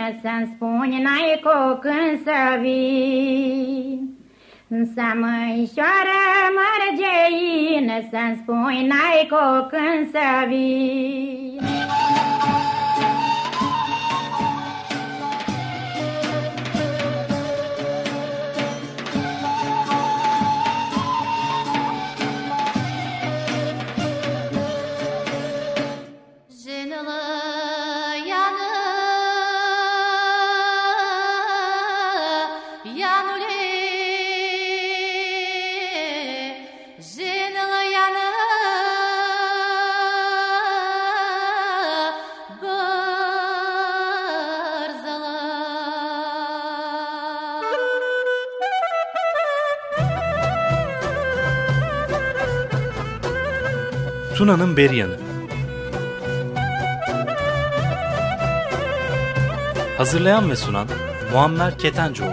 să-mi spuni n-ai cu când să vii. Să măișoară mărgeină, să-mi spuni n-ai cu când să vii. Tuna'nın beri yanı. Hazırlayan ve sunan Muammer Ketencoğlu.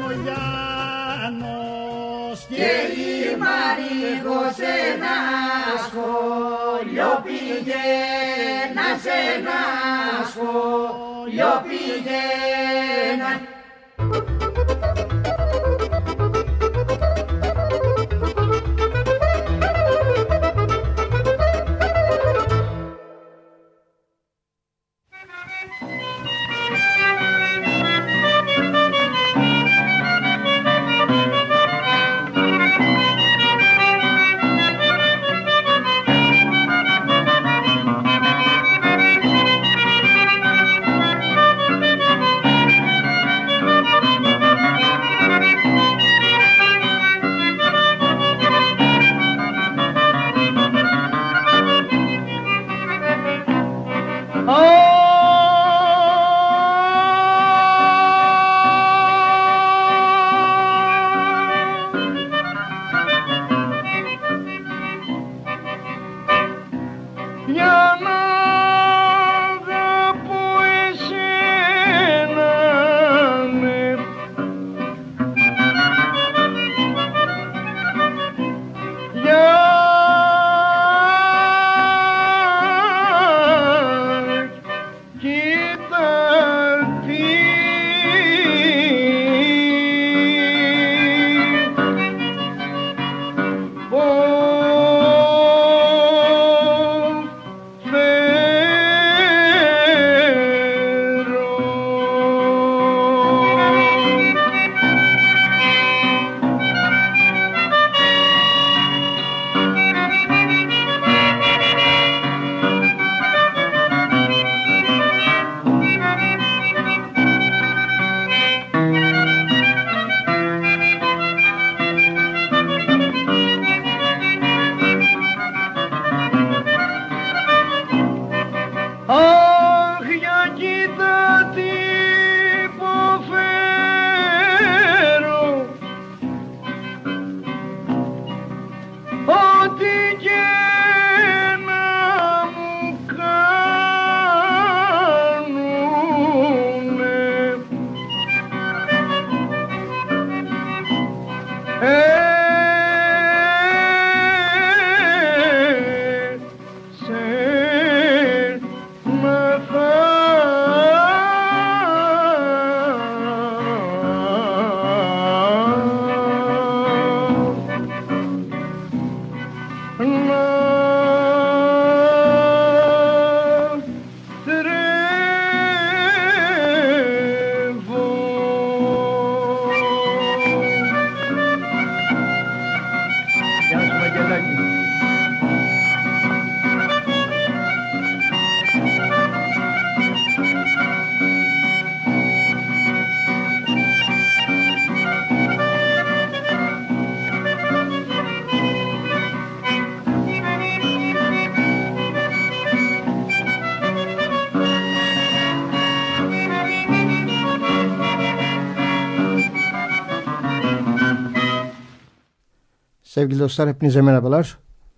Sevgili dostlar, hepinize merhabalar.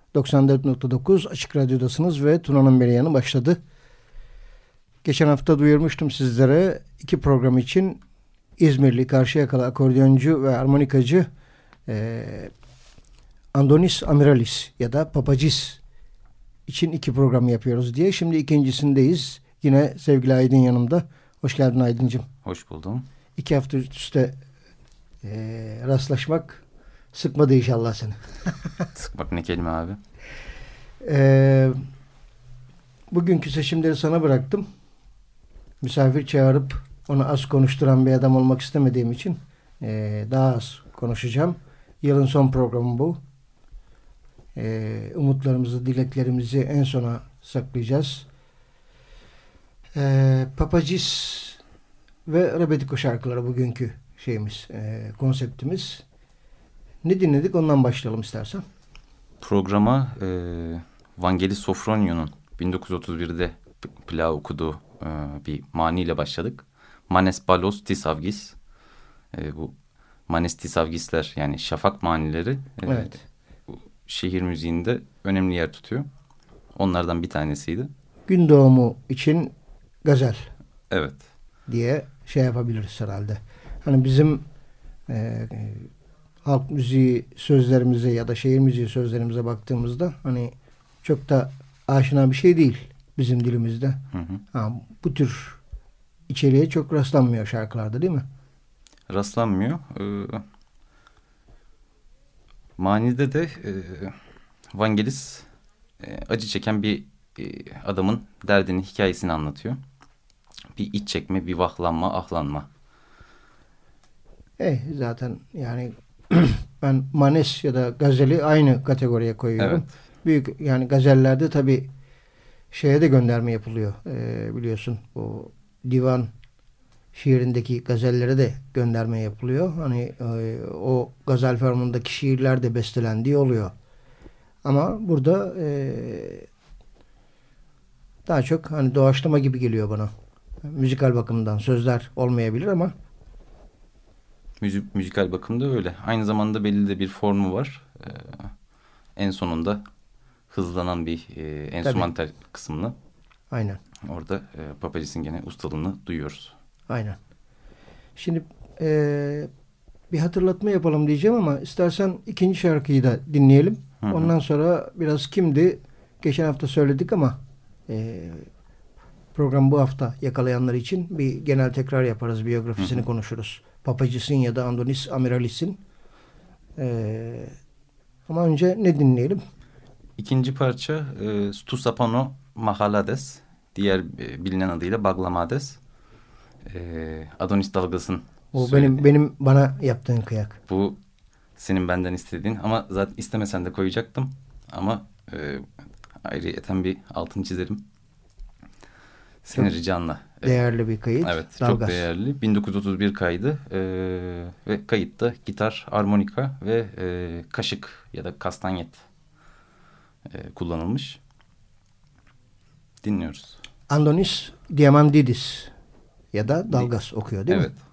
94.9 Açık Radyo'dasınız ve Tuna'nın beri yanı başladı. Geçen hafta duyurmuştum sizlere 2 program için İzmirli Karşıyakalı akordeoncu ve armonikacı Andonis Amiralis ya da Papacis için 2 program yapıyoruz diye. Şimdi ikincisindeyiz. Yine sevgili Aydın yanımda. Hoş geldin Aydıncığım. Hoş buldum. 2 hafta üst üste rastlaşmak sıkmadı inşallah seni. Sıkmak ne kelime abi? Bugünkü seçimleri sana bıraktım. Misafir çağırıp onu az konuşturan bir adam olmak istemediğim için daha az konuşacağım. Yılın son programı bu. Umutlarımızı, dileklerimizi en sona saklayacağız. Papacis ve Rebetiko şarkıları bugünkü şeyimiz, konseptimiz. Ne dinledik ondan başlayalım istersen. Programa Vangelis Sofronio'nun 1931'de plağı okuduğu bir maniyle başladık. Manes Balos Tisavgis. Bu Manes Tisavgisler yani şafak manileri evet. Şehir müziğinde önemli yer tutuyor. Onlardan bir tanesiydi. Gün doğumu için gazel. Evet. Diye şey yapabiliriz herhalde. Hani bizim halk müziği sözlerimize ya da şehir müziği sözlerimize baktığımızda hani çok da aşina bir şey değil bizim dilimizde. Hı hı. Bu tür içeriğe çok rastlanmıyor şarkılarda değil mi? Rastlanmıyor. Manide de Vangelis acı çeken bir adamın derdini, hikayesini anlatıyor. Bir iç çekme, bir vahlanma, ahlanma. Zaten yani ben Manes ya da Gazeli aynı kategoriye koyuyorum. Evet. Büyük yani gazellerde tabii şeye de gönderme yapılıyor. Biliyorsun o divan şiirindeki gazellere de gönderme yapılıyor. Hani o gazel formundaki şiirler de bestelendiği oluyor. Ama burada daha çok hani doğaçlama gibi geliyor bana. Müzikal bakımdan sözler olmayabilir ama Müzikal bakımda öyle. Aynı zamanda belli de bir formu var. En sonunda hızlanan bir enstrümantal kısmını. Aynen. Orada Papacis'in gene ustalığını duyuyoruz. Aynen. Şimdi bir hatırlatma yapalım diyeceğim ama istersen ikinci şarkıyı da dinleyelim. Hı hı. Ondan sonra biraz kimdi? Geçen hafta söyledik ama program bu hafta yakalayanlar için bir genel tekrar yaparız. Biyografisini hı hı. konuşuruz. Papacis'in ya da Andonis Amiralis'in. Ama önce ne dinleyelim? İkinci parça Stusapano Mahalades. Diğer bilinen adıyla Baglamades. Adonis Dalgas'ın O söylediği. benim bana yaptığın kıyak. Bu senin benden istediğin ama zaten istemesen de koyacaktım. Ama ayrıyeten bir altını çizerim. Senin Çok ricanla. Değerli bir kayıt. Evet, Dalgas. çok değerli. 1931 kaydı ve kayıtta gitar, armonika ve kaşık ya da kastanyet kullanılmış. Dinliyoruz. Andonis Diamandidis ya da Dalgas okuyor değil mi? Evet.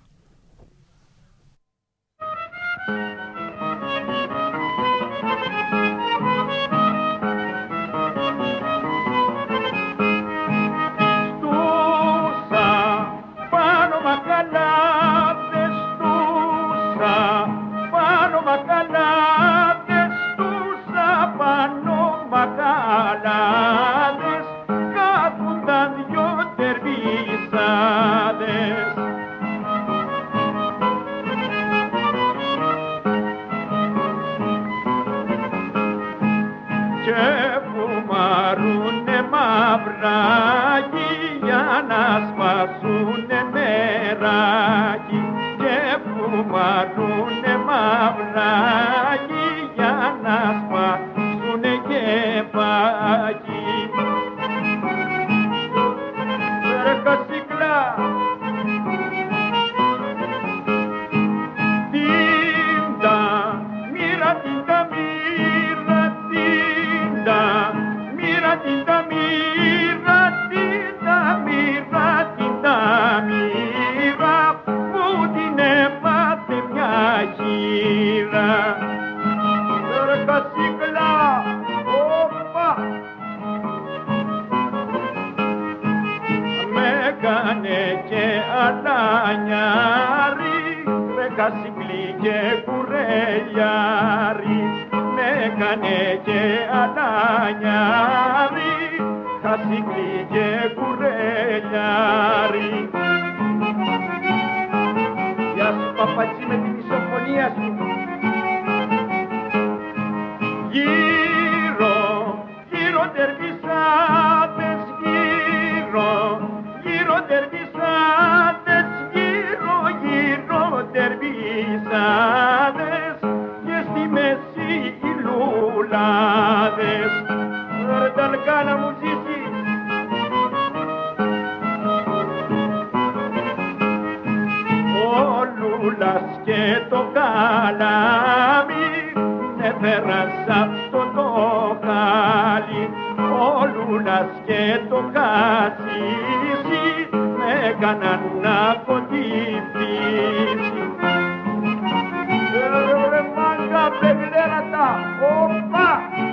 Casigli και κουρέλιαρι Μαρινάκιας. Γύρω, γύρω τερβισάτες, γύρω, γύρω τερβισάτες, γύρω, γύρω τερβισάτες και στη μέση οι λουλάδες. Ρε ταλκάνα μου ζήσει. Ο Λούλας και το καλάμι με πέρασα αυτό το χάλι. Ο Λούλας και το Κασίσι με έκαναν να κοντιφτήσει. Ρε μάγκα πεγλέρατα, όπα!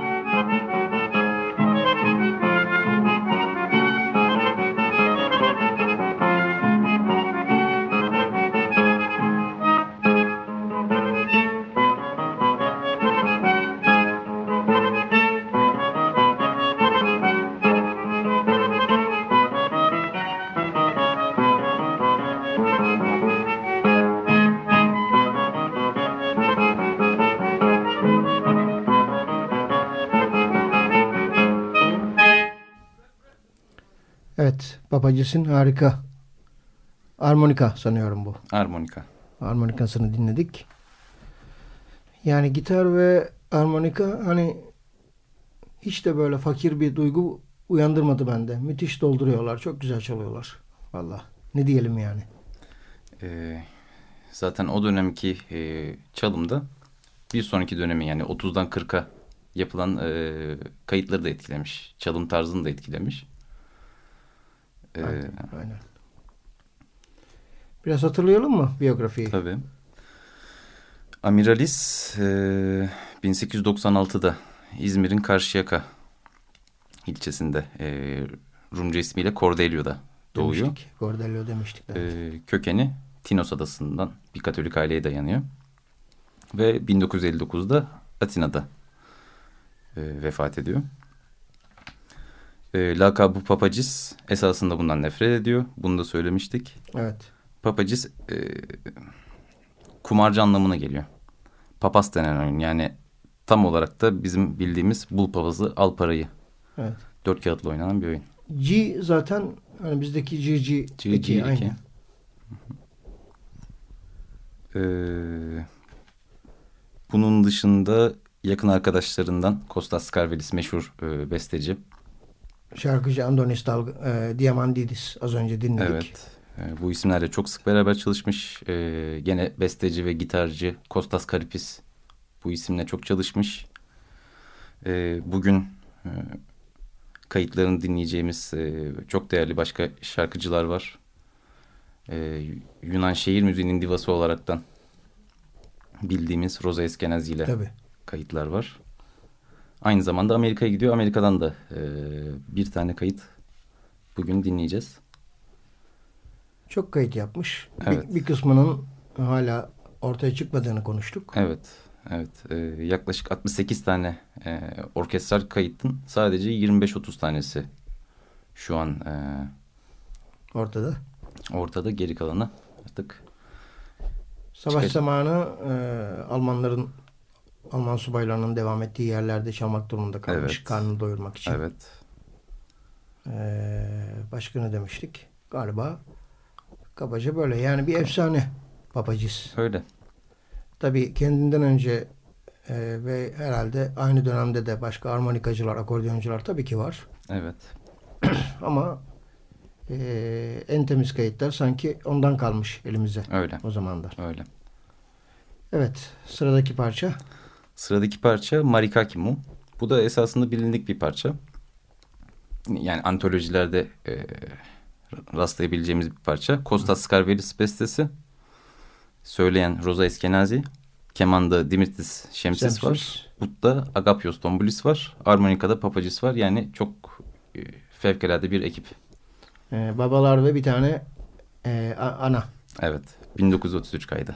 Evet, Papacis'in harika. Armonika sanıyorum bu. Armonika. Armonikasını dinledik. Yani gitar ve armonika hani hiç de böyle fakir bir duygu uyandırmadı bende. Müthiş dolduruyorlar. Çok güzel çalıyorlar. Vallahi. Ne diyelim yani. Zaten o dönemki çalımda bir sonraki dönemi yani 30'dan 40'a yapılan kayıtları da etkilemiş. Çalım tarzını da etkilemiş. Aynen. Biraz hatırlayalım mı biyografiyi? Tabii. Amiralis 1896'da İzmir'in Karşıyaka ilçesinde Rumca ismiyle Cordelio'da doğuyor. Demiştik. Cordelio demiştik. Kökeni Tinos adasından bir Katolik aileye dayanıyor. Ve 1959'da Atina'da vefat ediyor. Lakabı Papacis esasında bundan nefret ediyor. Bunu da söylemiştik. Evet. Papacis kumarcı anlamına geliyor. Papas denen oyun yani tam olarak da bizim bildiğimiz bul papazı al parayı. Evet. 4 kağıtla oynanan bir oyun. G zaten hani bizdeki GG aynı. Bunun dışında yakın arkadaşlarından Kostas Skarvelis meşhur besteci. Şarkıcı Andonis Diamandidis az önce dinledik. Evet. Bu isimlerle çok sık beraber çalışmış. Gene besteci ve gitarcı Kostas Karipis bu isimle çok çalışmış. Bugün kayıtlarını dinleyeceğimiz çok değerli başka şarkıcılar var. Yunan şehir müziğinin divası olaraktan bildiğimiz Rosa Eskenazi ile kayıtlar var. Aynı zamanda Amerika'ya gidiyor. Amerika'dan da bir tane kayıt bugün dinleyeceğiz. Çok kayıt yapmış. Evet. Bir kısmının hala ortaya çıkmadığını konuştuk. Evet. Yaklaşık 68 tane orkestral kayıtın sadece 25-30 tanesi şu an ortada. Geri kalanı artık savaş zamanı Alman subaylarının devam ettiği yerlerde çalmak durumunda kalmış. Evet. Karnını doyurmak için. Evet. Başka ne demiştik? Galiba kabaca böyle. Yani bir efsane Papacis. Öyle. Tabii kendinden önce ve herhalde aynı dönemde de başka armonikacılar, akordeoncular tabii ki var. Evet. Ama en temiz kayıtlar sanki ondan kalmış elimize. Öyle. O zamanlar. Öyle. Evet. Sıradaki parça. Sıradaki parça Marikakimu. Bu da esasında bilindik bir parça. Yani antolojilerde rastlayabileceğimiz bir parça. Kostas Skarvelis bestesi. Söyleyen Rosa Eskenazi. Kemanda Dimitris Şemsis var. Butta Agapios Tomboulis var. Armonika'da Papacis var. Yani çok fevkalade bir ekip. Babalar ve bir tane ana. Evet. 1933 kaydı.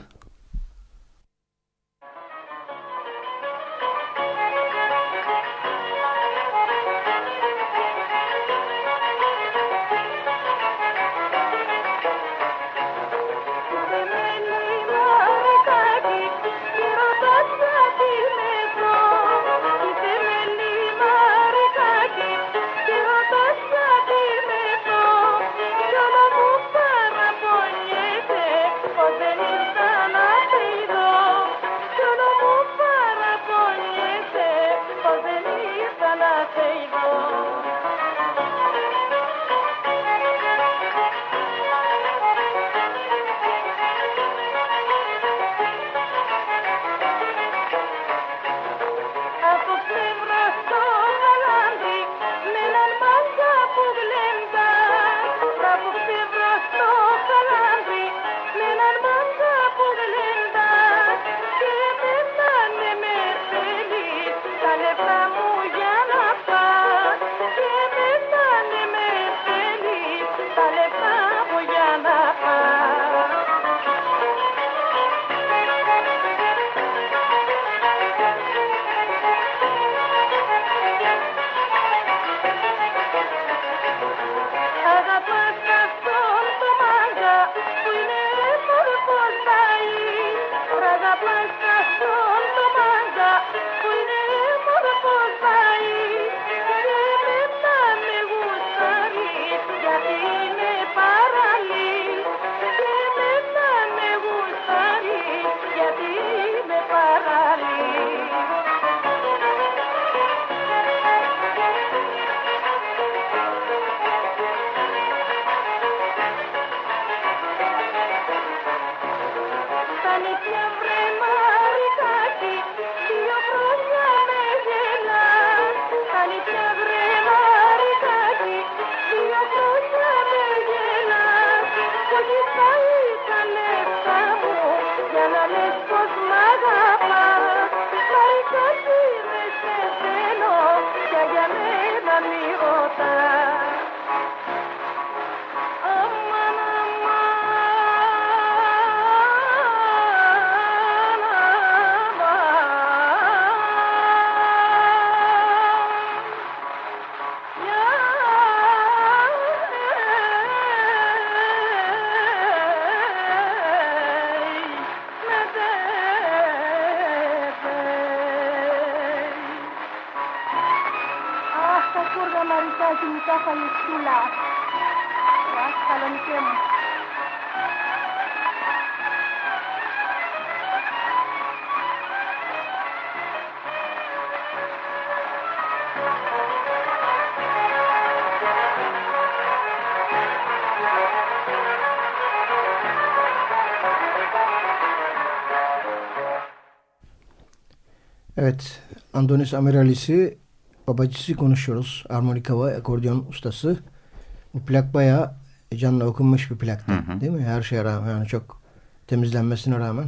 Evet, Andonis Amiralis'i, babacısı konuşuyoruz. Armonika ve akordeon ustası. Bu plak bayağı canla okunmuş bir plaktı, değil mi? Her şeye rağmen, yani çok temizlenmesine rağmen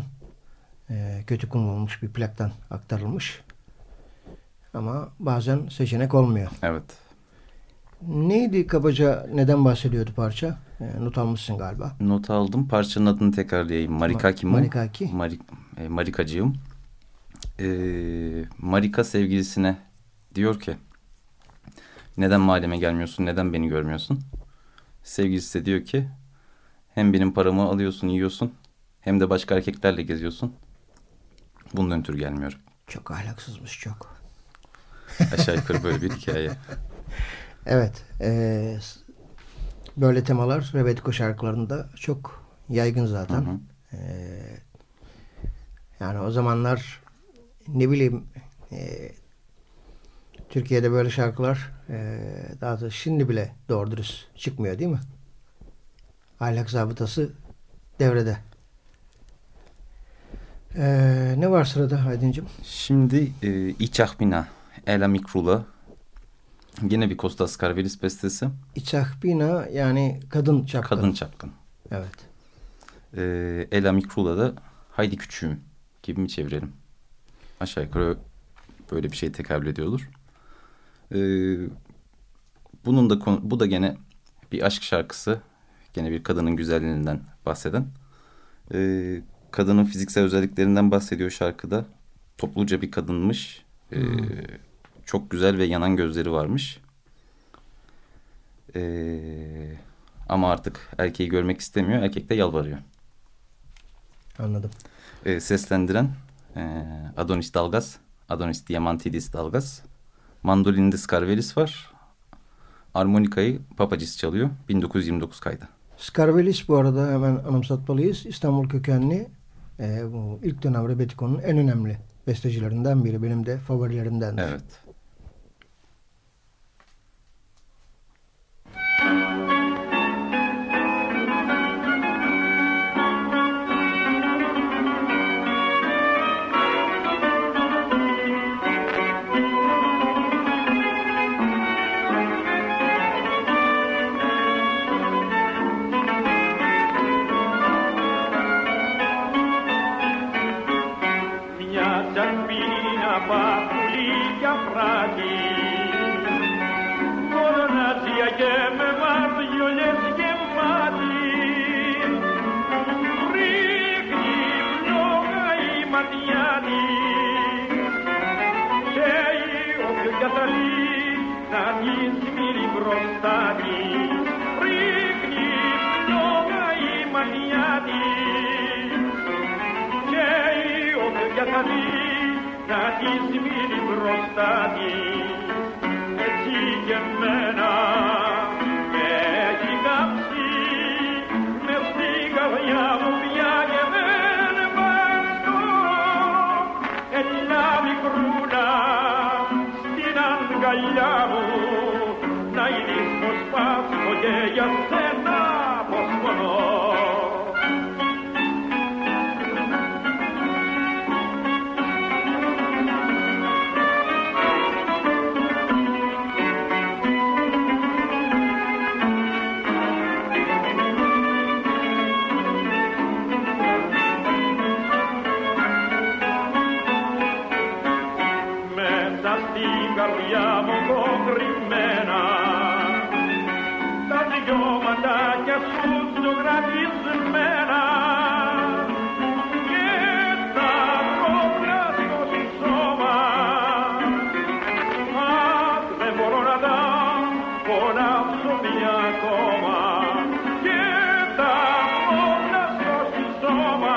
kötü kullanılmış bir plaktan aktarılmış. Ama bazen seçenek olmuyor. Evet. Neydi kabaca, neden bahsediyordu parça? Not almışsın galiba. Not aldım. Parçanın adını tekrarlayayım. Marikaki. Marikacığım. Marika sevgilisine diyor ki, neden mahalleme gelmiyorsun, neden beni görmüyorsun? Sevgilisi de diyor ki, hem benim paramı alıyorsun, yiyorsun, hem de başka erkeklerle geziyorsun. Bundan ötürü gelmiyorum. Çok ahlaksızmış, çok. Aşağı yukarı böyle bir hikaye. Evet. Böyle temalar Rebetiko şarkılarında çok yaygın zaten. Yani o zamanlar ne bileyim, Türkiye'de böyle şarkılar daha da şimdi bile doğru dürüst çıkmıyor, değil mi? Ahlak zabıtası devrede. Ne var sırada Aydıncığım? Şimdi İçahbina Ela Mikrula, yine bir Kostas Karvelis bestesi. İçahbina yani kadın çapkın. Kadın çapkın. Evet. Ela Mikrula da haydi küçüğüm gibi mi çevirelim? Aşağı yukarı böyle bir şey tekabül ediyordur. Bu da gene bir aşk şarkısı. Gene bir kadının güzelliğinden bahseden. Kadının fiziksel özelliklerinden bahsediyor şarkıda. Topluca bir kadınmış. Çok güzel ve yanan gözleri varmış. Ama artık erkeği görmek istemiyor. Erkek de yalvarıyor. Anladım. Seslendiren Adonis Dalgas, Adonis Diamantidis Dalgas. Mandolinde Skarvelis var. Armonikayı Papagis çalıyor. 1929 kaydı. Skarvelis bu arada hemen anımsatmalıyız. İstanbul kökenli, bu ilk dönem Rebetiko'nun en önemli bestecilerinden biri. Benim de favorilerimdendir. Evet. Μια τσακ αφήνει να πάθουν για φράγη. Μόνο Ναζία και με βαρδιολιές γεμάτη. Ρίχνει φλόγα η ματιά της. Καίει όποιο καθαλεί να της μείνει μπροστά της. Ρίχνει φλόγα η ματιά της. Καίει όποιο καθαλεί να της μείνει μπροστά της. Έτσι και εμένα με έχει κάψει μες στην καρδιά μου πια και δεν βάζω. Έλα μικρούλα στην αγκαλιά μου να είδεις πως πάσχω και για σένα πως πονώ. Καρδιά μου κοκριμένα τα δυο ματάκια σου ζωγραφισμένα και τα κόκκρα στο σώμα. Αχ, δεν μπορώ να τα φωνάξω πια ακόμα και τα κόκκρα στο σώμα.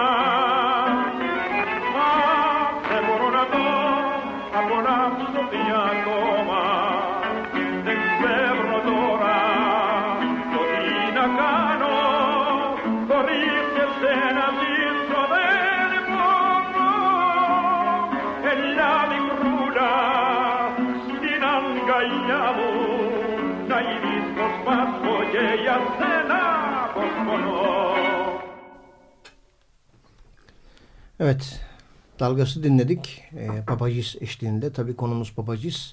Αχ, δεν μπορώ να το απολαύσω πια ακόμα. Δεν ξέρω τώρα το τι να κάνω. Χωρίς εσένα ζήσω δεν μπορώ. Έλα μικρούλα στην αγκαλιά μου να είδεις πως πάσχω και για σένα πως πονώ. Evet. Dalgası dinledik. Papagis eşliğinde. Tabii konumuz Papagis.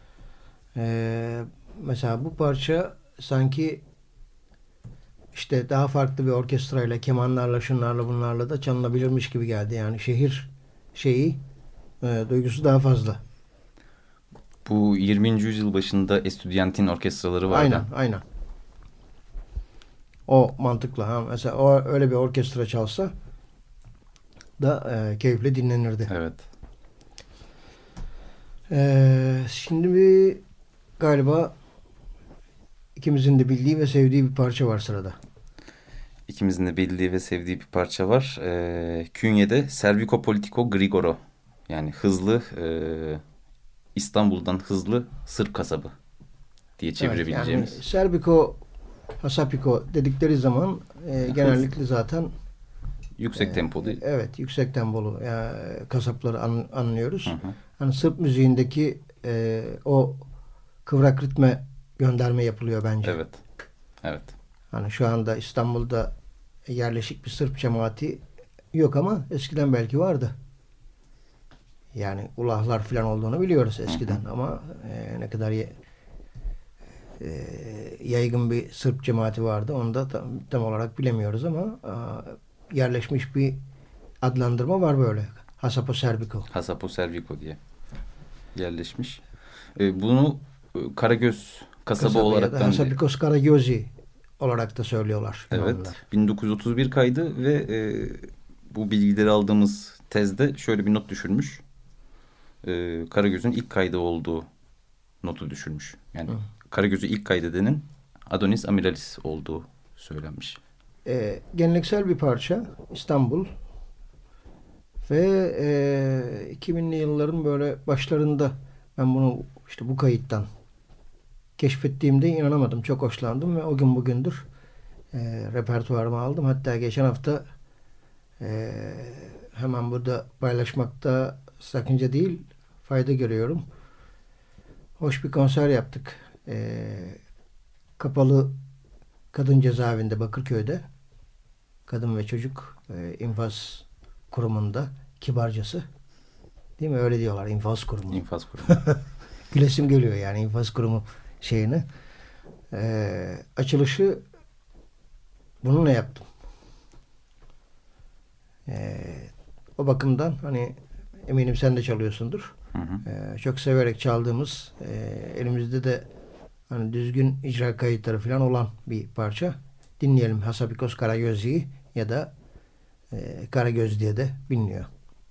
Mesela bu parça sanki işte daha farklı bir orkestrayla, kemanlarla, şunlarla bunlarla da çalınabilirmiş gibi geldi. Yani şehir duygusu daha fazla. Bu 20. yüzyıl başında Estudiantin orkestraları vardı. Aynen. O mantıkla. Ha. Mesela o öyle bir orkestra çalsa da keyifle dinlenirdi. Evet. Şimdi galiba ikimizin de bildiği ve sevdiği bir parça var sırada. İkimizin de bildiği ve sevdiği bir parça var. Künye'de Serviko Politiko Grigoro. Yani hızlı İstanbul'dan hızlı Sırp kasabı diye çevirebileceğimiz. Yani Serbiko, Hasapiko dedikleri zaman genellikle zaten yüksek tempolu. Evet, yüksek tempolu kasapları anlıyoruz. Hı. Hani Sırp müziğindeki o kıvrak ritme gönderme yapılıyor bence. Evet. Hani şu anda İstanbul'da yerleşik bir Sırp cemaati yok ama eskiden belki vardı. Yani ulahlar falan olduğunu biliyoruz eskiden. Hı. Ama ne kadar yaygın bir Sırp cemaati vardı onu da tam olarak bilemiyoruz ama yerleşmiş bir adlandırma var böyle. Hasapo Serviko. Hasapo Serviko diye yerleşmiş. Bunu Karagöz kasaba olarak da Hasapikos Karagözi olarak da söylüyorlar. Evet. Onlar. 1931 kaydı ve bu bilgileri aldığımız tezde şöyle bir not düşürmüş. Karagöz'ün ilk kaydı olduğu notu düşürmüş. Yani Karagöz'ü ilk kaydedenin Adonis Amiralis olduğu söylenmiş. Geleneksel bir parça İstanbul ve 2000'li yılların böyle başlarında ben bunu işte bu kayıttan keşfettiğimde inanamadım. Çok hoşlandım ve o gün bugündür repertuarıma aldım. Hatta geçen hafta hemen burada paylaşmakta sakınca değil, fayda görüyorum. Hoş bir konser yaptık. Kapalı Kadın Cezaevinde Bakırköy'de. Kadın ve Çocuk İnfaz Kurumu'nda kibarcası. Değil mi? Öyle diyorlar. İnfaz Kurumu. İnfaz Kurumu. Gülesim geliyor yani İnfaz Kurumu şeyini. Açılışı bununla yaptım. O bakımdan hani Eminim sen de çalıyorsundur. Hı hı. Çok severek çaldığımız, elimizde de hani düzgün icra kayıtları falan olan bir parça. Dinleyelim Hasapikos Karagözlü'yü ya da Karagöz diye de biliniyor.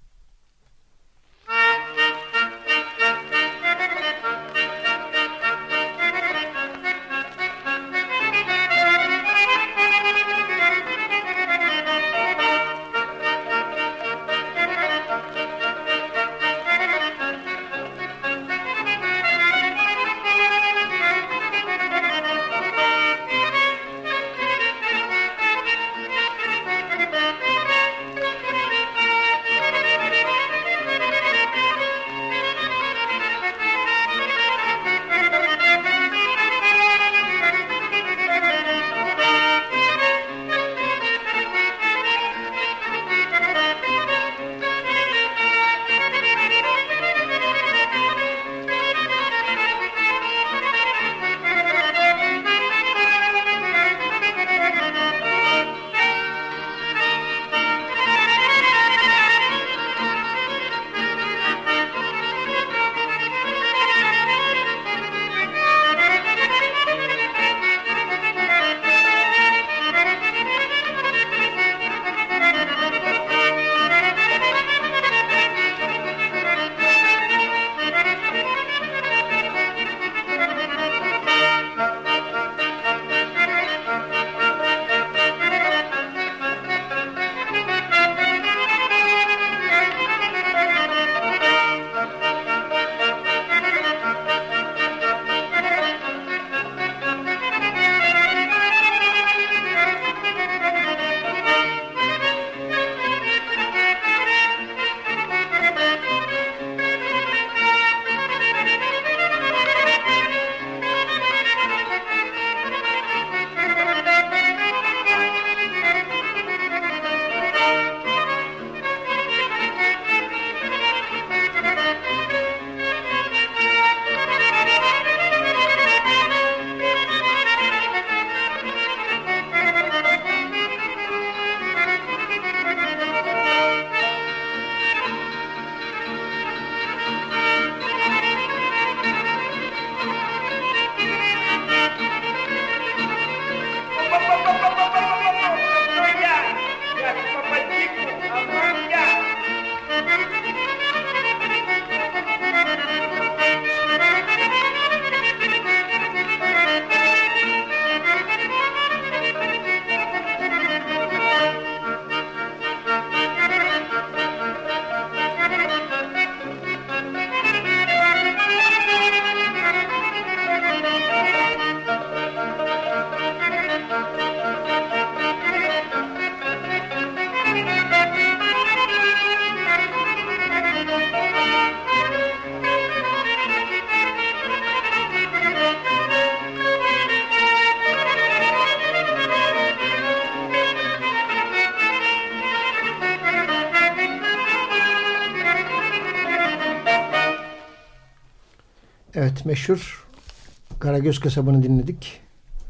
Evet, meşhur Karagöz kasabını dinledik.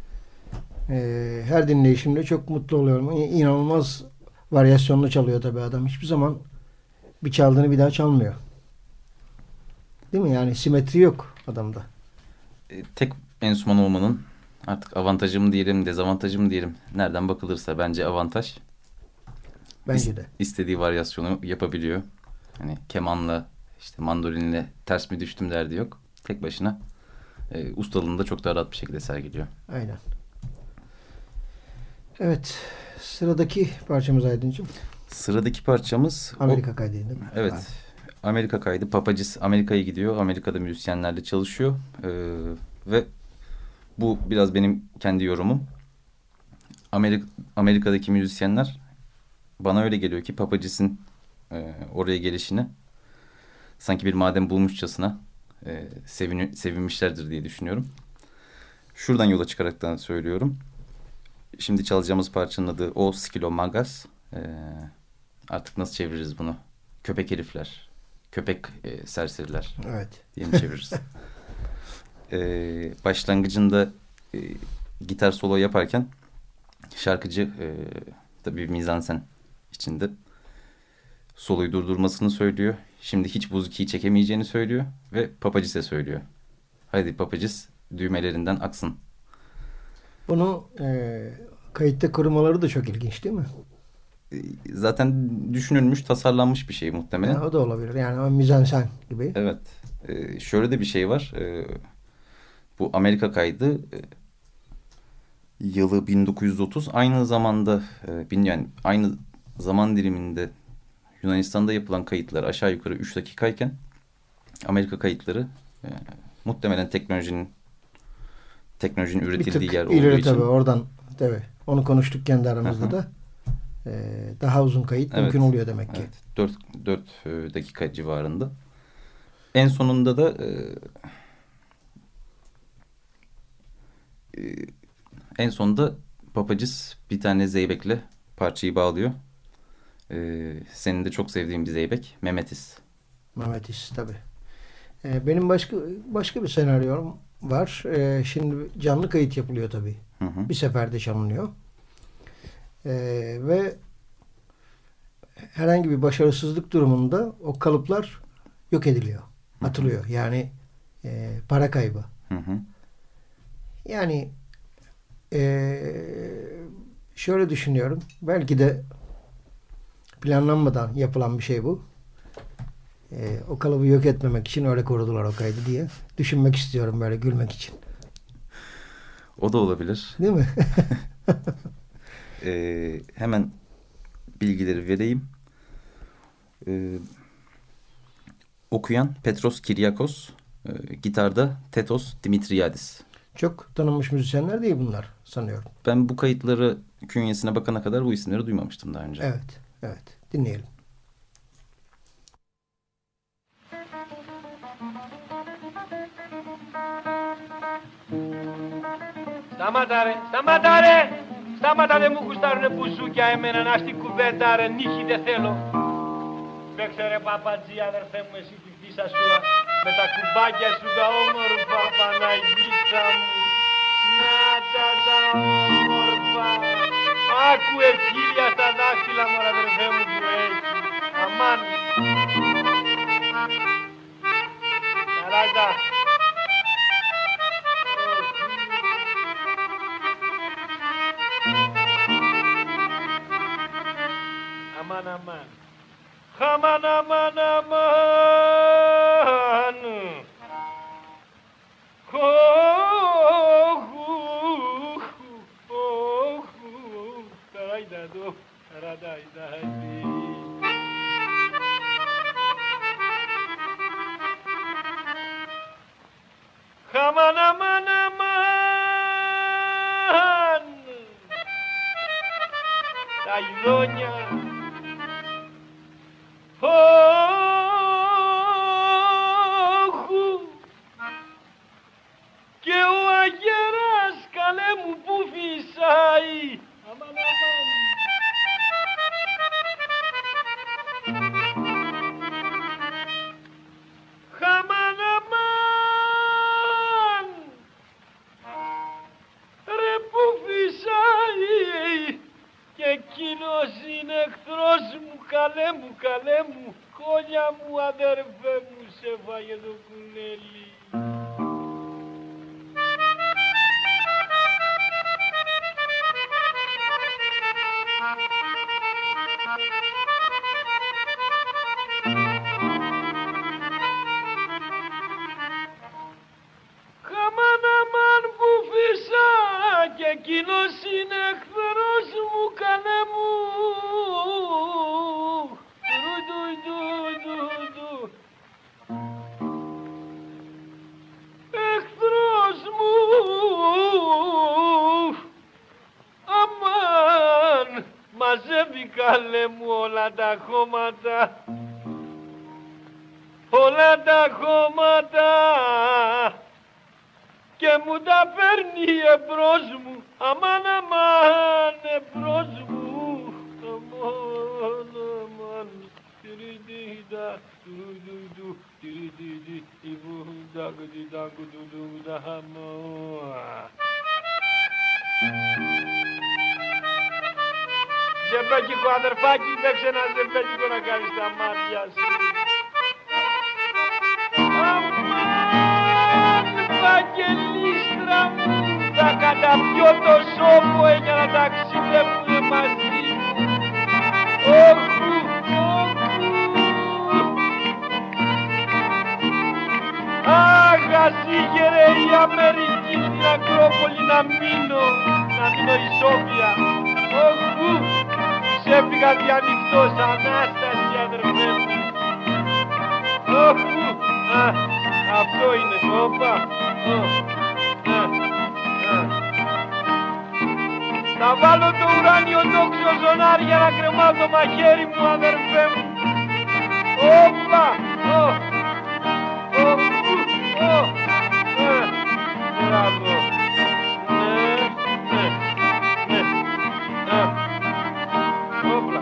Her dinleyişimde çok mutlu oluyorum. İnanılmaz varyasyonlu çalıyor tabii adam. Hiçbir zaman bir çaldığını bir daha çalmıyor. Değil mi? Yani simetri yok adamda. Tek enstrüman olmanın artık avantajı mı diyelim, dezavantajı mı diyelim. Nereden bakılırsa bence avantaj. Bence de. İstediği varyasyonu yapabiliyor. Hani kemanla, işte mandolinle ters mi düştüm derdi yok. Tek başına ustalığını da çok daha rahat bir şekilde sergiliyor. Aynen. Evet. Sıradaki parçamız Aydıncığım. Sıradaki parçamız... Amerika kaydı değil mi? Evet. Abi. Amerika kaydı. Papacis Amerika'ya gidiyor. Amerika'da müzisyenlerle çalışıyor. Ve bu biraz benim kendi yorumum. Amerika'daki müzisyenler bana öyle geliyor ki Papacis'in oraya gelişini sanki bir maden bulmuşçasına sevinmişlerdir diye düşünüyorum. Şuradan yola çıkaraktan söylüyorum. Şimdi çalacağımız parçanın adı O Skilo Magas. Artık nasıl çeviririz bunu? Köpek herifler. Köpek serseriler. Evet. Diye mi çeviririz? Başlangıcında gitar solo yaparken şarkıcı tabii mizansen içinde soloyu durdurmasını söylüyor. Şimdi hiç Buzuki'yi çekemeyeceğini söylüyor ve Papacis'e söylüyor. Haydi Papacis düğmelerinden aksın. Bunu kayıtta korumaları da çok ilginç değil mi? Zaten düşünülmüş, tasarlanmış bir şey muhtemelen. O da olabilir. Yani mizansen gibi. Evet. Şöyle de bir şey var. Bu Amerika kaydı yılı 1930. Aynı zamanda yani aynı zaman diliminde Yunanistan'da yapılan kayıtlar aşağı yukarı 3 dakikayken Amerika kayıtları muhtemelen teknolojinin üretildiği yer olduğu için. Tabii oradan tabii. Onu konuştuk kendi aramızda da. Daha uzun kayıt mümkün oluyor demek ki. Evet. 4 dakika civarında. En sonunda da Papacis bir tane zeybekle parçayı bağlıyor. Senin de çok sevdiğin bir zeybek. Mehmetis. Mehmetis tabii. Benim başka bir senaryom var. Şimdi canlı kayıt yapılıyor tabii. Bir seferde çalınıyor. Ve herhangi bir başarısızlık durumunda o kalıplar yok ediliyor. Atılıyor. Yani para kaybı. Yani şöyle düşünüyorum. Belki de planlanmadan yapılan bir şey bu. O kalıbı yok etmemek için öyle korudular o kaydı diye. Düşünmek istiyorum böyle gülmek için. O da olabilir. Değil mi? Hemen bilgileri vereyim. Okuyan Petros Kyriakos, gitarda Tetos Dimitriadis. Çok tanınmış müzisyenler değil bunlar sanıyorum. Ben bu kayıtları künyesine bakana kadar bu isimleri duymamıştım daha önce. Evet. Dinleyelim. Σταμάτα ρε μου γουστάρουνε μπουζούκια εμένα να στην κουβέντα ρε νύχι δεν θέλω. Παίξε ρε παπατζή αδερφέ μου εσύ τη φύσα σου με τα κουμπάκια σου τα όμορφα Παναγίτσα μου. Να τα όμορφα. Άκου ευχήλια στα δάχτυλα μου αδερφέ μου που έχει. Αμάν. Καλάτα. Aman aman. Aman aman aman. Tarayda taradayda. Aman aman aman. Τα ειδόνια. Και ο αγέρας καλέ μου που φυσάει. Αμάν αμάν. Αμάν αμάν. Ρε που φυσάει. Και εκείνος είναι εχθρός μου, καλέ μου, κόλια μου, αδερφέ μου, σε φάγε το κουνέλι. Αμάν αμάν που φύσα και εκείνος είναι εχθρός μου, καλέ μου. Εχθρός μου. Αμάν μαζεύει καλέ μου όλα τα χώματα. Όλα τα χώματα. Και μου τα παίρνει εμπρός μου, αμάν αμάν εμπρός μου, αμάν αμάν, τυριντίδα, τουρουντου, τυριντίδι, ιβουντάκου, τιτάκου, τουντούδα, αμάν. Ζεμπέκικο αδερφάκι, παίξε ένα ζεμπέκικο να κάνεις τα μάτια σου. Αμάν, Βαγγελίστρα μου, θα καταπιώ το σώπο για να ταξιδεύουμε μαζί μου. Όχου, όχου. Αχ, ας είχε ρε η Αμερική στην Ακρόπολη να μείνω η Σόφια. Όχου, ξέφυγα διανυκτός, Ανάσταση αδερφέ μου. Όχου, αυτό είναι, όπα. Θα βάλω το ουράνιο τόξο ζωνάρι για να κρεμάω το μαχαίρι μου, αδερφέ μου. Όπα, μπράβο. Όπλα.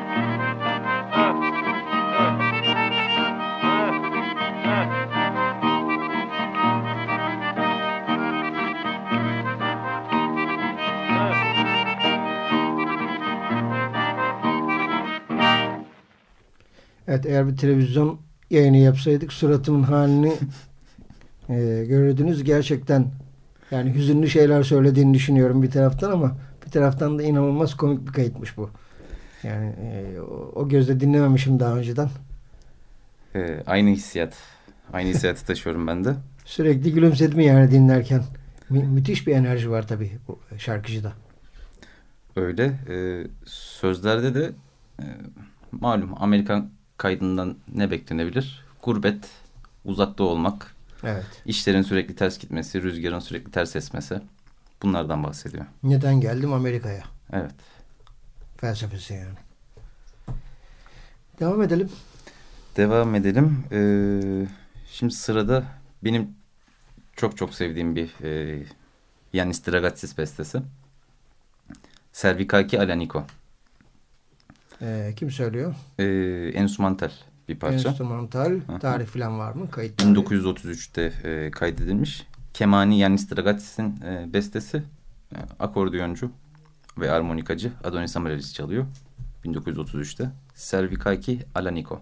Evet, eğer bir televizyon yayını yapsaydık suratımın halini görürdünüz. Gerçekten yani hüzünlü şeyler söylediğini düşünüyorum bir taraftan ama bir taraftan da inanılmaz komik bir kayıtmış bu. Yani o gözle dinlememişim daha önceden. Aynı hissiyatı taşıyorum ben de. Sürekli gülümsedim yani dinlerken. Müthiş bir enerji var tabii bu şarkıcıda. Öyle. Sözlerde de malum Amerikan kaydından ne beklenebilir? Gurbet, uzakta olmak, evet. İşlerin sürekli ters gitmesi, rüzgarın sürekli ters esmesi. Bunlardan bahsediyor. Neden geldim Amerika'ya? Evet. Felsefesi yani. Devam edelim. Devam edelim. Şimdi sırada benim çok sevdiğim bir Yannis Dragatsis bestesi. Servikaki Alaniko. Kim söylüyor? Enstrümantal bir parça. Enstrümantal. Tarih falan var mı? Kayıt 1933'te kaydedilmiş. Kemani Yannis Dragatis'in bestesi. Akordiyoncu ve armonikacı Adonis Amrelis çalıyor. 1933'te. Servikaki Alaniko.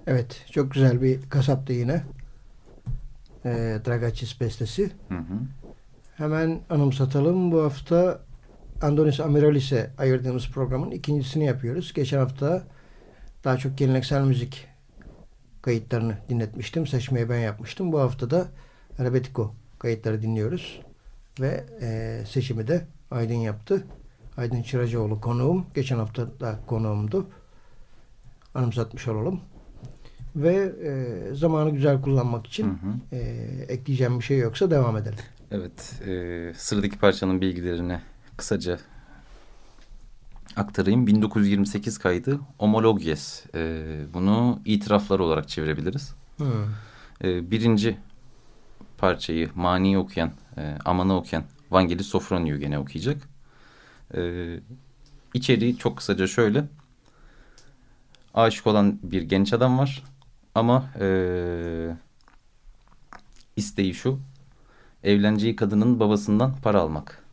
Evet, çok güzel bir kasaptı yine. Dragacis bestesi. Hı hı. Hemen anımsatalım. Bu hafta Andonis Amiralis'e ayırdığımız programın ikincisini yapıyoruz. Geçen hafta daha çok geleneksel müzik kayıtlarını dinletmiştim. Seçmeyi ben yapmıştım. Bu hafta da Rebetiko kayıtları dinliyoruz. Ve seçimi de Aydın yaptı. Aydın Çıracıoğlu konuğum. Geçen hafta da konuğumdu. Anımsatmış olalım. Ve zamanı güzel kullanmak için ekleyeceğim bir şey yoksa devam edelim. Evet, sıradaki parçanın bilgilerini kısaca aktarayım. 1928 kaydı Homologies. Bunu itiraflar olarak çevirebiliriz. Birinci parçayı Mani'yi okuyan, Aman'ı okuyan Vangelis Sofroniou gene okuyacak. İçeriği çok kısaca şöyle. Aşık olan bir genç adam var. Ama isteği şu. Evleneceği kadının babasından para almak.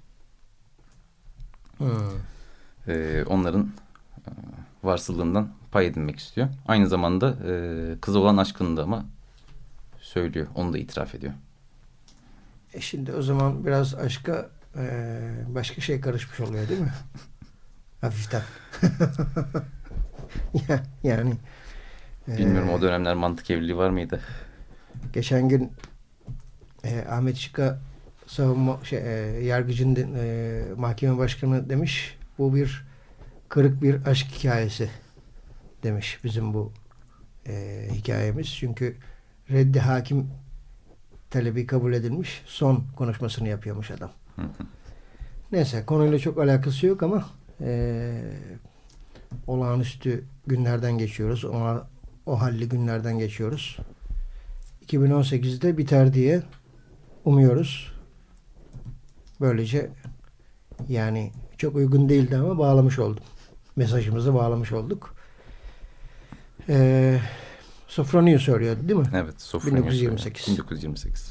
Onların varsıllığından pay edinmek istiyor. Aynı zamanda kıza olan aşkını da ama söylüyor. Onu da itiraf ediyor. Şimdi o zaman biraz aşka başka şey karışmış oluyor değil mi? Hafiften. Yani bilmiyorum o dönemler mantık evliliği var mıydı? Geçen gün Ahmet Şık'a savunma yargıcın mahkeme başkanı demiş, bu bir kırık bir aşk hikayesi demiş bizim bu hikayemiz. Çünkü reddi hakim talebi kabul edilmiş. Son konuşmasını yapıyormuş adam. Neyse, konuyla çok alakası yok ama olağanüstü günlerden geçiyoruz. O halli günlerden geçiyoruz. 2018'de biter diye umuyoruz. Böylece yani çok uygun değildi ama bağlamış oldum. Mesajımızı bağlamış olduk. Sofroniou söylüyordu değil mi? Evet, Sofroniou 1928. 1928.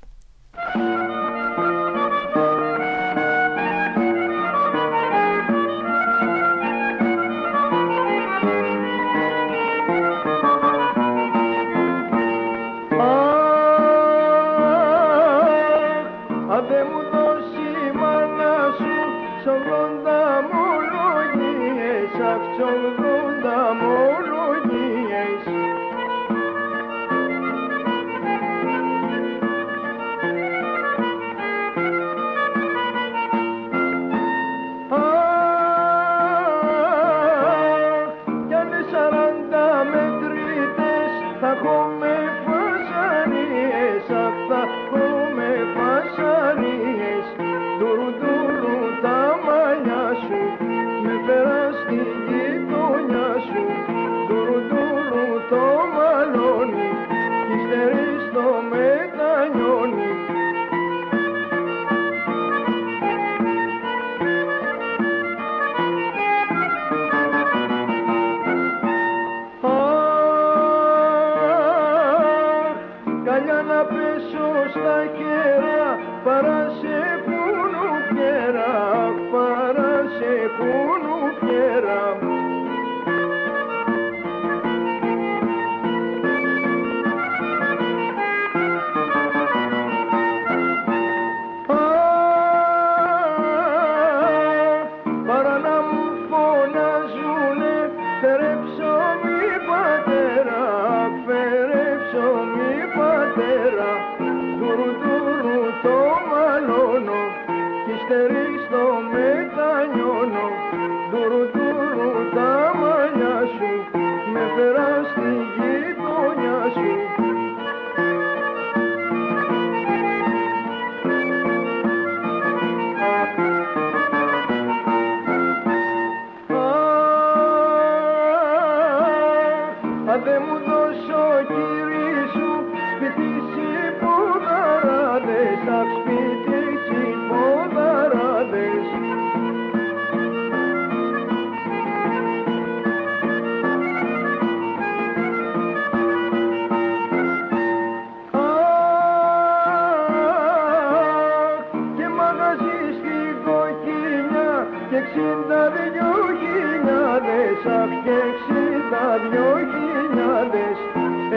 και 62.000, αχ και 62.000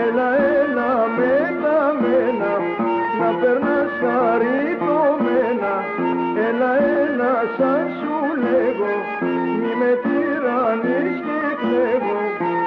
Έλα, έλα με τα μένα, να περνάς χαριτωμένα. Έλα, έλα σαν σου λέγω, μη με τυραννείς και κλαίγω.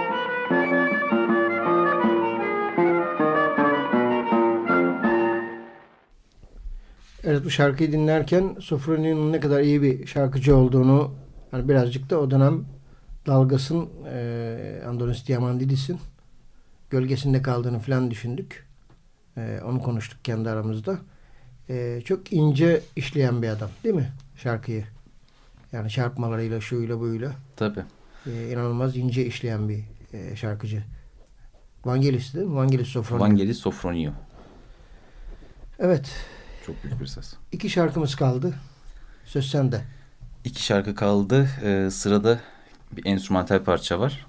Evet, bu şarkıyı dinlerken Sofroni'nin ne kadar iyi bir şarkıcı olduğunu, hani birazcık da o dönem Dalgas'ın, Andonis Diamandidis'in gölgesinde kaldığını falan düşündük. Onu konuştuk kendi aramızda. Çok ince işleyen bir adam değil mi şarkıyı? Yani çarpmalarıyla, şuyla buyla. Tabii. İnanılmaz ince işleyen bir şarkıcı. Vangelis değil mi? Vangelis Sofronio. Vangelis Sofronio. Evet. Çok büyük bir ses. 2 şarkımız kaldı. Söz sende. 2 şarkı kaldı. Sırada bir enstrümantal parça var.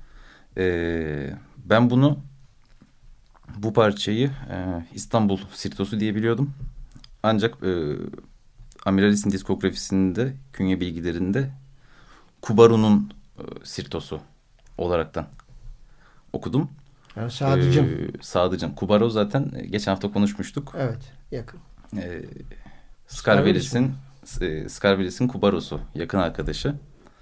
Ben bu parçayı İstanbul Sirtosu diye biliyordum. Ancak Amiralis'in diskografisinde, künye bilgilerinde Kubaru'nun Sirtosu olaraktan okudum. Yani Sadıcın. Sadıcın. Kubaro zaten geçen hafta konuşmuştuk. Evet, yakın. Scarvelis'in Kubarosu, yakın arkadaşı.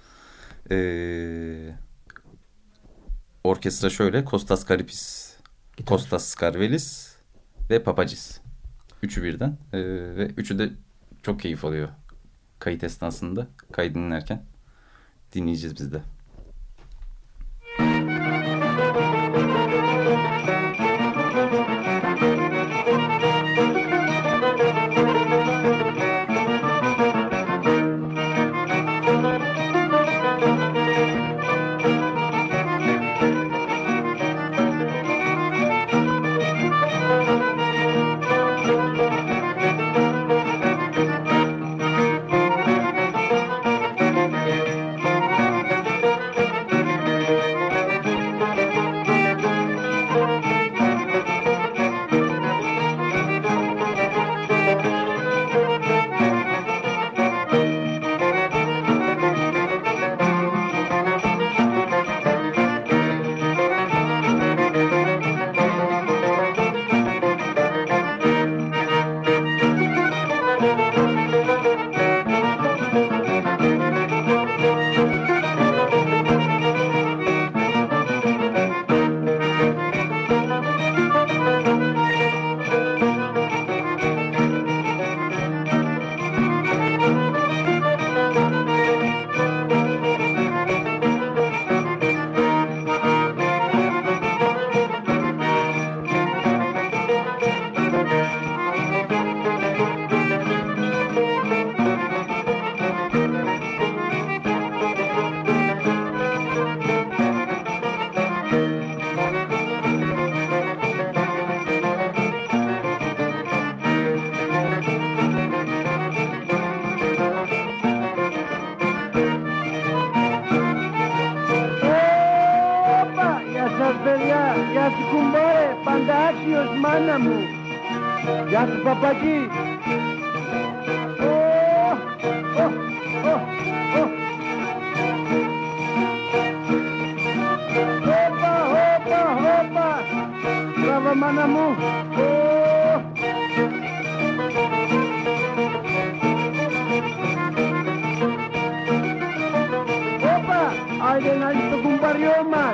Orkestra şöyle: Kostas Karipis, Gitar. Kostas Scarvelis ve Papagis. Üçü birden. Ve üçü de çok keyif alıyor kayıt esnasında. Kaydı dinlerken dinleyeceğiz biz de. Γεια σου Παπακή. Όπα, όπα, όπα. Μπράβο μάνα μου. Όπα, άιντε να είσαι το κουμπαριό μας.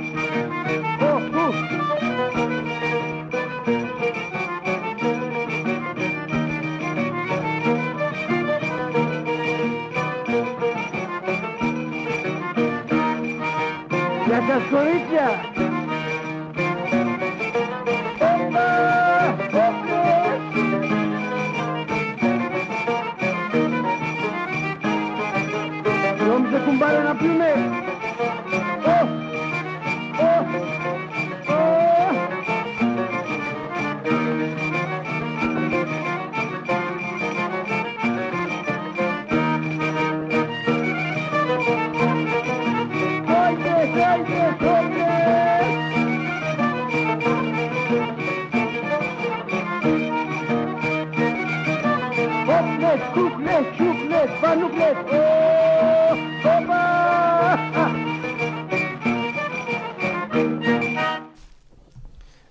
Για τα κορίτσια. Όπα, όπλες. Νόμιζε κουμπάρε να πιούμε. Κούκλες, κούκλες, πανούκλες.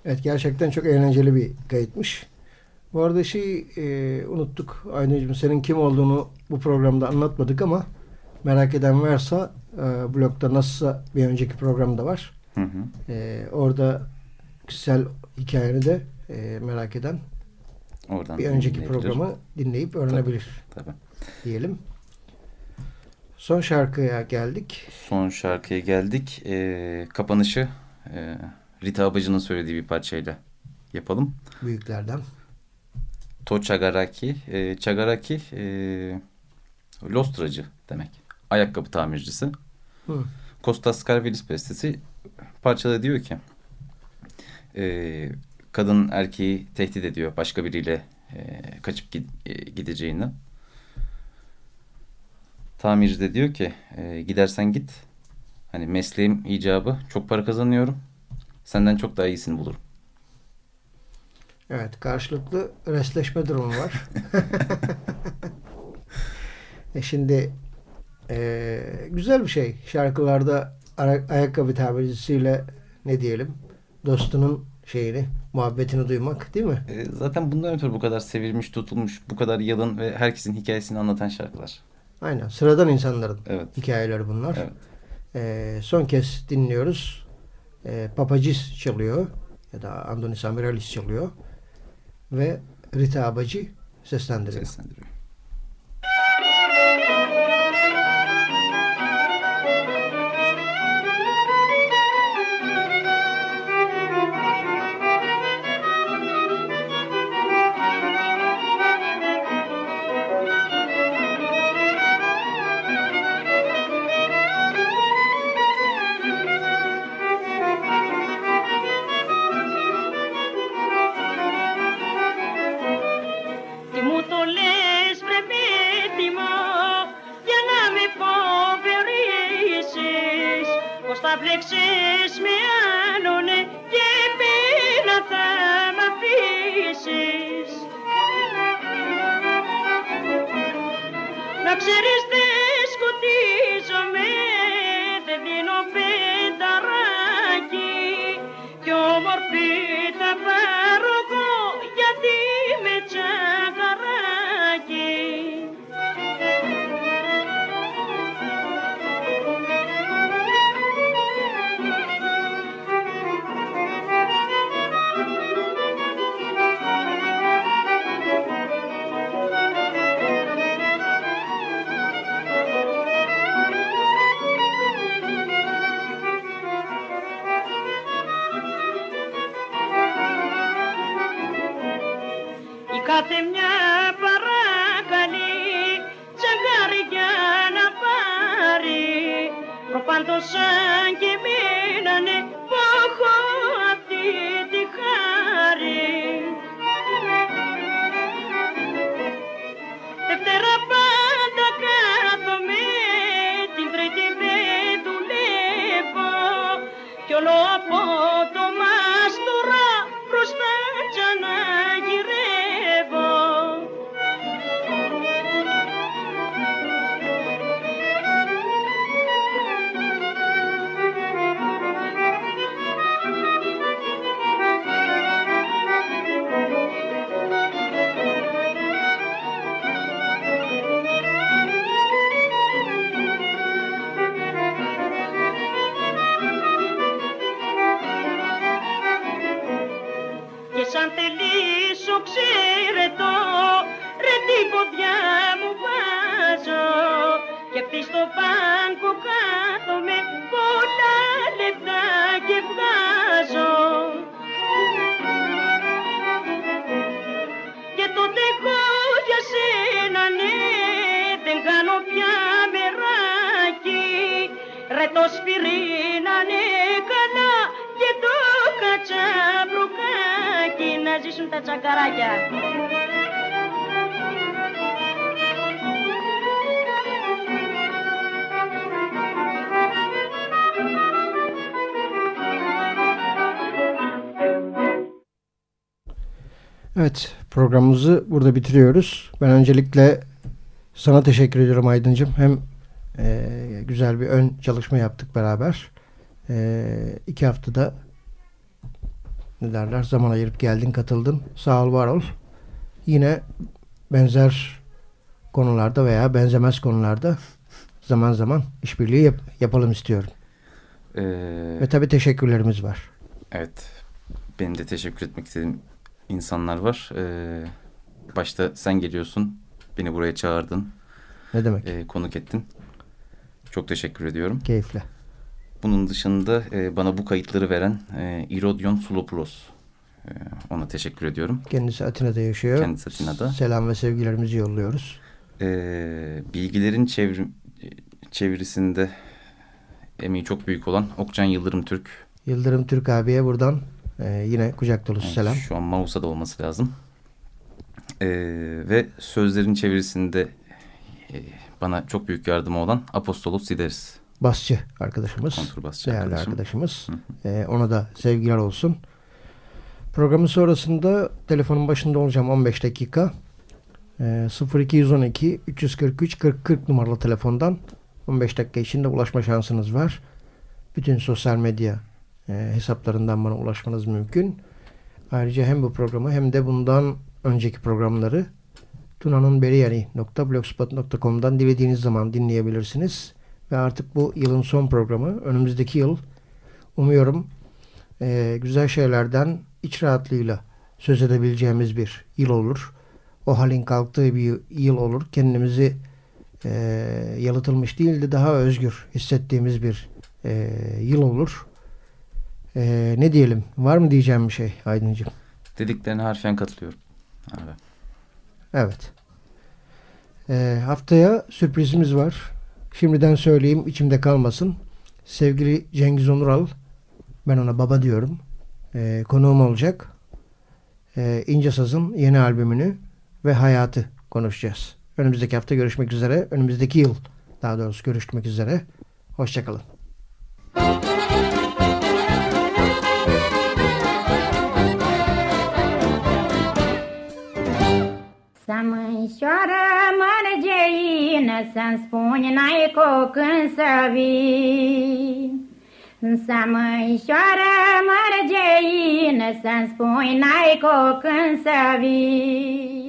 Evet, gerçekten çok eğlenceli bir kayıtmış. Bu arada unuttuk. Aydıncığım, senin kim olduğunu bu programda anlatmadık ama merak eden varsa blogda nasılsa bir önceki programda var. Hı hı. Orada kişisel hikayeni de merak eden oradan bir önceki programı dinleyip öğrenebilir. Tabii. Diyelim. Son şarkıya geldik. Son şarkıya geldik. Kapanışı Rita Abacı'nın söylediği bir parçayla yapalım. Büyüklerden. To Chagaraki. Chagaraki lostracı demek. Ayakkabı tamircisi. Hı. Kostas Karvelis bestesi. Parçada diyor ki kadın erkeği tehdit ediyor başka biriyle kaçıp gideceğini. Tamirci de diyor ki gidersen git. Hani mesleğim icabı, çok para kazanıyorum. Senden çok daha iyisini bulurum. Evet, karşılıklı resleşme durumu var. Şimdi güzel bir şey. Şarkılarda ayakkabı tamircisiyle ne diyelim, dostunun muhabbetini duymak, değil mi? Zaten bundan ötürü bu kadar sevilmiş, tutulmuş, bu kadar yalın ve herkesin hikayesini anlatan şarkılar. Aynen. Sıradan insanların evet. hikayeleri bunlar. Evet. Son kez dinliyoruz. Papacis çalıyor ya da Andonis Amiralis çalıyor ve Rita Abacı seslendiriyor. Θα πλέξεις με άλλον και πείνα θα μ' αφήσεις. Να ξέρεις δεν σκοτίζομαι, δεν δίνω πενταράκι κι όμορφη θα πάρω εγώ γιατί με τσακαράκι. Κάθε μια παρακαλεί τσαγάρι για να πάρει. Προπάντως σαν και μείνανε που έχω αυτή τη χάρη. Δευτέρα πάντα κάθομαι, την Τρίτη δεν δουλεύω κι όλο από το μάστορα μπροστά ξαναγυρεύω. Σαν θελήσω ξέρετο, ρε τι ποδιά μου βάζω και αυτή στο πάγκο κάθομαι, πολλά λεπτά και βγάζω. Και τότε εγώ για σένα ναι, δεν κάνω πια μεράκι, ρε το σπυρίνα ναι καλά και το κατσαμπρουκάκι, να ζήσουν τα τσακαράκια. Evet, programımızı burada bitiriyoruz. Ben öncelikle sana teşekkür ediyorum Aydıncığım. Hem güzel bir ön çalışma yaptık beraber. 2 haftada ne derler, zaman ayırıp geldin, katıldın. Sağ ol, var ol. Yine benzer konularda veya benzemez konularda zaman zaman işbirliği yapalım istiyorum. Ve tabii teşekkürlerimiz var. Evet. Benim de teşekkür etmek istediğim insanlar var. Başta sen geliyorsun. Beni buraya çağırdın. Ne demek? Konuk ettin. Çok teşekkür ediyorum. Keyifle. Bunun dışında bana bu kayıtları veren İrodyon Sulopoulos. Ona teşekkür ediyorum. Kendisi Atina'da yaşıyor. Kendisi Atina'da. Selam ve sevgilerimizi yolluyoruz. Bilgilerin çevirisinde emeği çok büyük olan Okcan Yıldırım Türk. Yıldırım Türk abiye buradan yine kucak dolusu selam. Şu an Mausa'da olması lazım. Ve sözlerin çevirisinde bana çok büyük yardımı olan Apostolos Sideris. Basçı arkadaşımız. Konturbasçı değerli arkadaşımız. Ona da sevgiler olsun. Programın sonrasında telefonun başında olacağım 15 dakika. 0212 343 40 40 numaralı telefondan 15 dakika içinde ulaşma şansınız var. Bütün sosyal medya hesaplarından bana ulaşmanız mümkün. Ayrıca hem bu programı hem de bundan önceki programları tunanınberiyani.blogspot.com'dan dilediğiniz zaman dinleyebilirsiniz. Ve artık bu yılın son programı. Önümüzdeki yıl umuyorum güzel şeylerden iç rahatlığıyla söz edebileceğimiz bir yıl olur. O halin kalktığı bir yıl olur. Kendimizi yalıtılmış değil de daha özgür hissettiğimiz bir yıl olur. Ne diyelim? Var mı diyeceğim bir şey Aydıncığım? Dediklerine harfiyen katılıyorum. Abi. Evet. Haftaya sürprizimiz var. Şimdiden söyleyeyim, içimde kalmasın. Sevgili Cengiz Onural, ben ona baba diyorum, konuğum olacak. İnce Saz'ın yeni albümünü ve hayatı konuşacağız. Önümüzdeki hafta görüşmek üzere. Önümüzdeki yıl daha doğrusu görüşmek üzere. Hoşçakalın. Să mânșoară mărgeină, să-mi spuni n-ai cu când să vii. Să mânșoară mărgeină, să-mi spuni n-ai cu când să vii.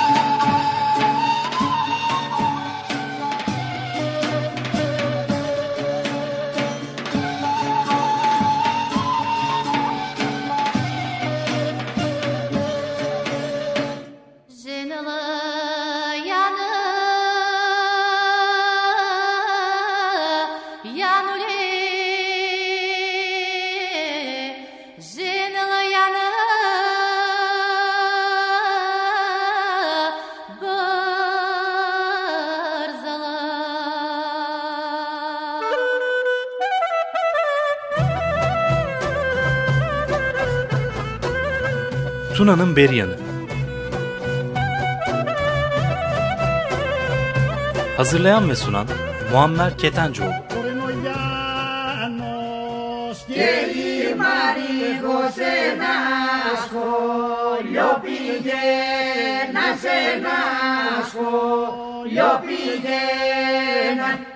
Tuna'nın Beryanı. Hazırlayan ve sunan Muammer Ketencoğlu. Yo pillé